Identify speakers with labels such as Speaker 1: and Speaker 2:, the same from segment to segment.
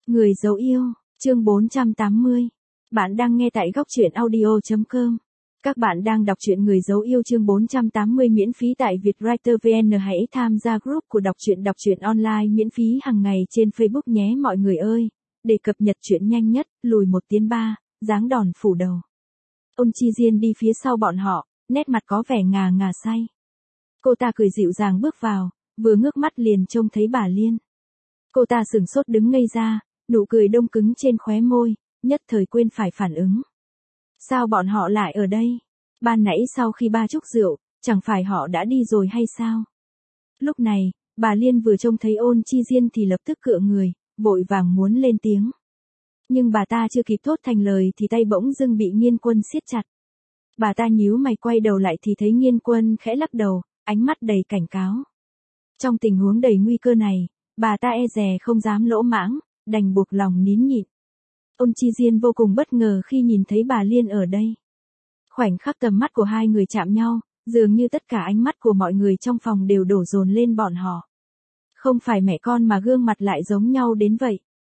Speaker 1: Người dấu yêu, chương 480. Bạn đang nghe tại góc truyện audio.com. Các bạn đang đọc truyện Người dấu yêu chương 480 miễn phí tại Vietwriter VN. Hãy tham gia group của đọc truyện online miễn phí hàng ngày trên Facebook nhé mọi người ơi. Để cập nhật truyện nhanh nhất, lùi 1 tiến 3, giáng đòn phủ đầu. Ôn Chi Diên đi phía sau bọn họ, nét mặt có vẻ ngà ngà say. Cô ta cười dịu dàng bước vào, vừa ngước mắt liền trông thấy bà Liên. Cô ta sửng sốt đứng ngây ra, nụ cười đông cứng trên khóe môi, nhất thời quên phải phản ứng. Sao bọn họ lại ở đây? Ban nãy sau khi ba chúc rượu, chẳng phải họ đã đi rồi hay sao? Lúc này, bà Liên vừa trông thấy Ôn Chi Diên thì lập tức cựa người, vội vàng muốn lên tiếng. Nhưng bà ta chưa kịp thốt thành lời thì tay bỗng dưng bị Nghiên Quân siết chặt. Bà ta nhíu mày quay đầu lại thì thấy Nghiên Quân khẽ lắc đầu, ánh mắt đầy cảnh cáo. Trong tình huống đầy nguy cơ này, bà ta e dè không dám lỗ mãng, đành buộc lòng nín nhịn. Ôn Chi Diên vô cùng bất ngờ khi nhìn thấy bà Liên ở đây. Khoảnh khắc tầm mắt của hai người chạm nhau, dường như tất cả ánh mắt của mọi người trong phòng đều đổ dồn lên bọn họ. Không phải mẹ con mà gương mặt lại giống nhau đến vậy.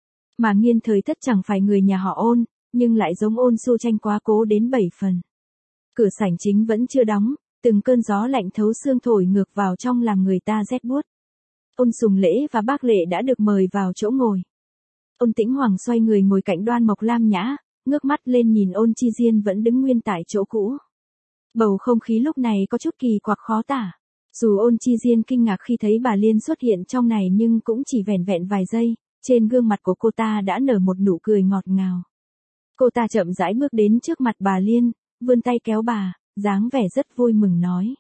Speaker 1: Mà Nghiên Thời Thất chẳng phải người nhà họ Ôn, nhưng lại giống Ôn Xu Tranh quá cố đến 7 phần. Cửa sảnh chính vẫn chưa đóng, từng cơn gió lạnh thấu xương thổi ngược vào trong làm người ta rét buốt. Ôn Sùng Lễ và Bác Lệ đã được mời vào chỗ ngồi. Ôn Tĩnh Hoàng xoay người ngồi cạnh Đoan Mộc Lam Nhã, ngước mắt lên nhìn Ôn Chi Diên vẫn đứng nguyên tại chỗ cũ. Bầu không khí lúc này có chút kỳ quặc khó tả. Dù Ôn Chi Diên kinh ngạc khi thấy bà Liên xuất hiện trong này nhưng cũng chỉ vẻn vẹn vài giây, trên gương mặt của cô ta đã nở một nụ cười ngọt ngào. Cô ta chậm rãi bước đến trước mặt bà Liên, vươn tay kéo bà, dáng vẻ rất vui mừng nói.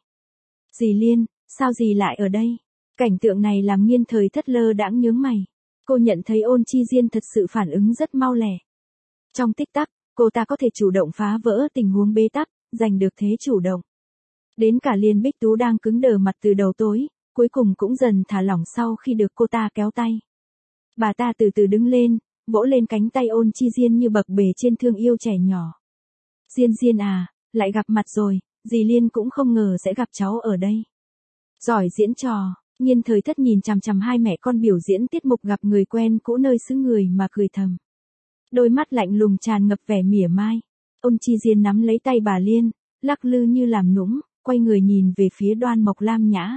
Speaker 1: Dì Liên, sao dì lại ở đây? Cảnh tượng này làm Nghiên Thời Thất lơ đãng nhướng mày. Cô nhận thấy Ôn Chi Diên thật sự phản ứng rất mau lẹ. Trong tích tắc, cô ta có thể chủ động phá vỡ tình huống bế tắc, giành được thế chủ động. Đến cả Liên Bích Tú đang cứng đờ mặt từ đầu tối, cuối cùng cũng dần thả lỏng sau khi được cô ta kéo tay. Bà ta từ từ đứng lên, vỗ lên cánh tay Ôn Chi Diên như bập bề trên thương yêu trẻ nhỏ. Diên Diên à, lại gặp mặt rồi, dì Liên cũng không ngờ sẽ gặp cháu ở đây. Giỏi diễn trò. Nghiên Thời Thất nhìn chằm chằm hai mẹ con biểu diễn tiết mục gặp người quen cũ nơi xứ người mà cười thầm. Đôi mắt lạnh lùng tràn ngập vẻ mỉa mai. Ôn Chi Diên nắm lấy tay bà Liên, lắc lư như làm nũng, quay người nhìn về phía Đoan Mộc Lam Nhã.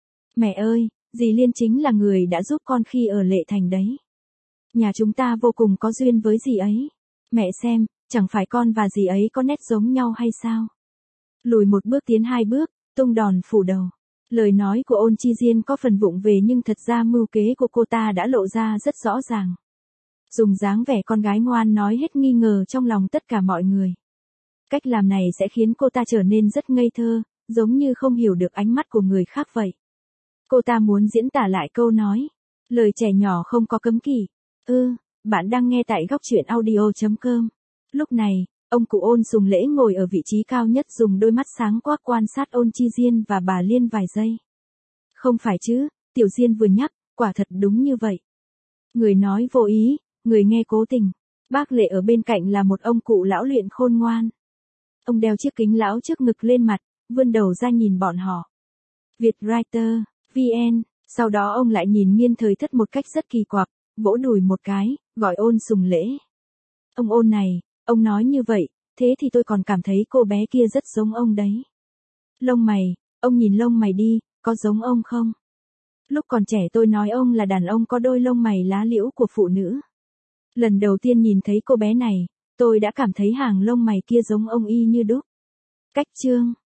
Speaker 1: Mẹ ơi, dì Liên chính là người đã giúp con khi ở Lệ Thành đấy. Nhà chúng ta vô cùng có duyên với dì ấy. Mẹ xem, chẳng phải con và dì ấy có nét giống nhau hay sao? Lùi 1 bước tiến 2 bước, tung đòn phủ đầu. Lời nói của Ôn Chi Diên có phần vụng về nhưng thật ra mưu kế của cô ta đã lộ ra rất rõ ràng. Dùng dáng vẻ con gái ngoan nói hết nghi ngờ trong lòng tất cả mọi người. Cách làm này sẽ khiến cô ta trở nên rất ngây thơ, giống như không hiểu được ánh mắt của người khác vậy. Cô ta muốn diễn tả lại câu nói. Lời trẻ nhỏ không có cấm kỵ. Bạn đang nghe tại góc truyện audio.com. Lúc này, ông cụ Ôn Sùng Lễ ngồi ở vị trí cao nhất dùng đôi mắt sáng quắc quan sát Ôn Chi Diên và bà Liên vài giây. Không phải chứ, Tiểu Diên vừa nhắc, quả thật đúng như vậy. Người nói vô ý, người nghe cố tình. Bác Lệ ở bên cạnh là một ông cụ lão luyện khôn ngoan. Ông đeo chiếc kính lão trước ngực lên mặt, vươn đầu ra nhìn bọn họ. Vietwriter, VN, sau đó ông lại nhìn Nghiên Thời Thất một cách rất kỳ quặc, vỗ đùi một cái, gọi Ôn Sùng Lễ. Ông Ôn này, ông nói như vậy, thế thì tôi còn cảm thấy cô bé kia rất giống ông đấy. Lông mày, ông nhìn lông mày đi, có giống ông không? Lúc còn trẻ tôi nói ông là đàn ông có đôi lông mày lá liễu của phụ nữ. Lần đầu tiên nhìn thấy cô bé này, tôi đã cảm thấy hàng lông mày kia giống ông y như đúc. Cách chương.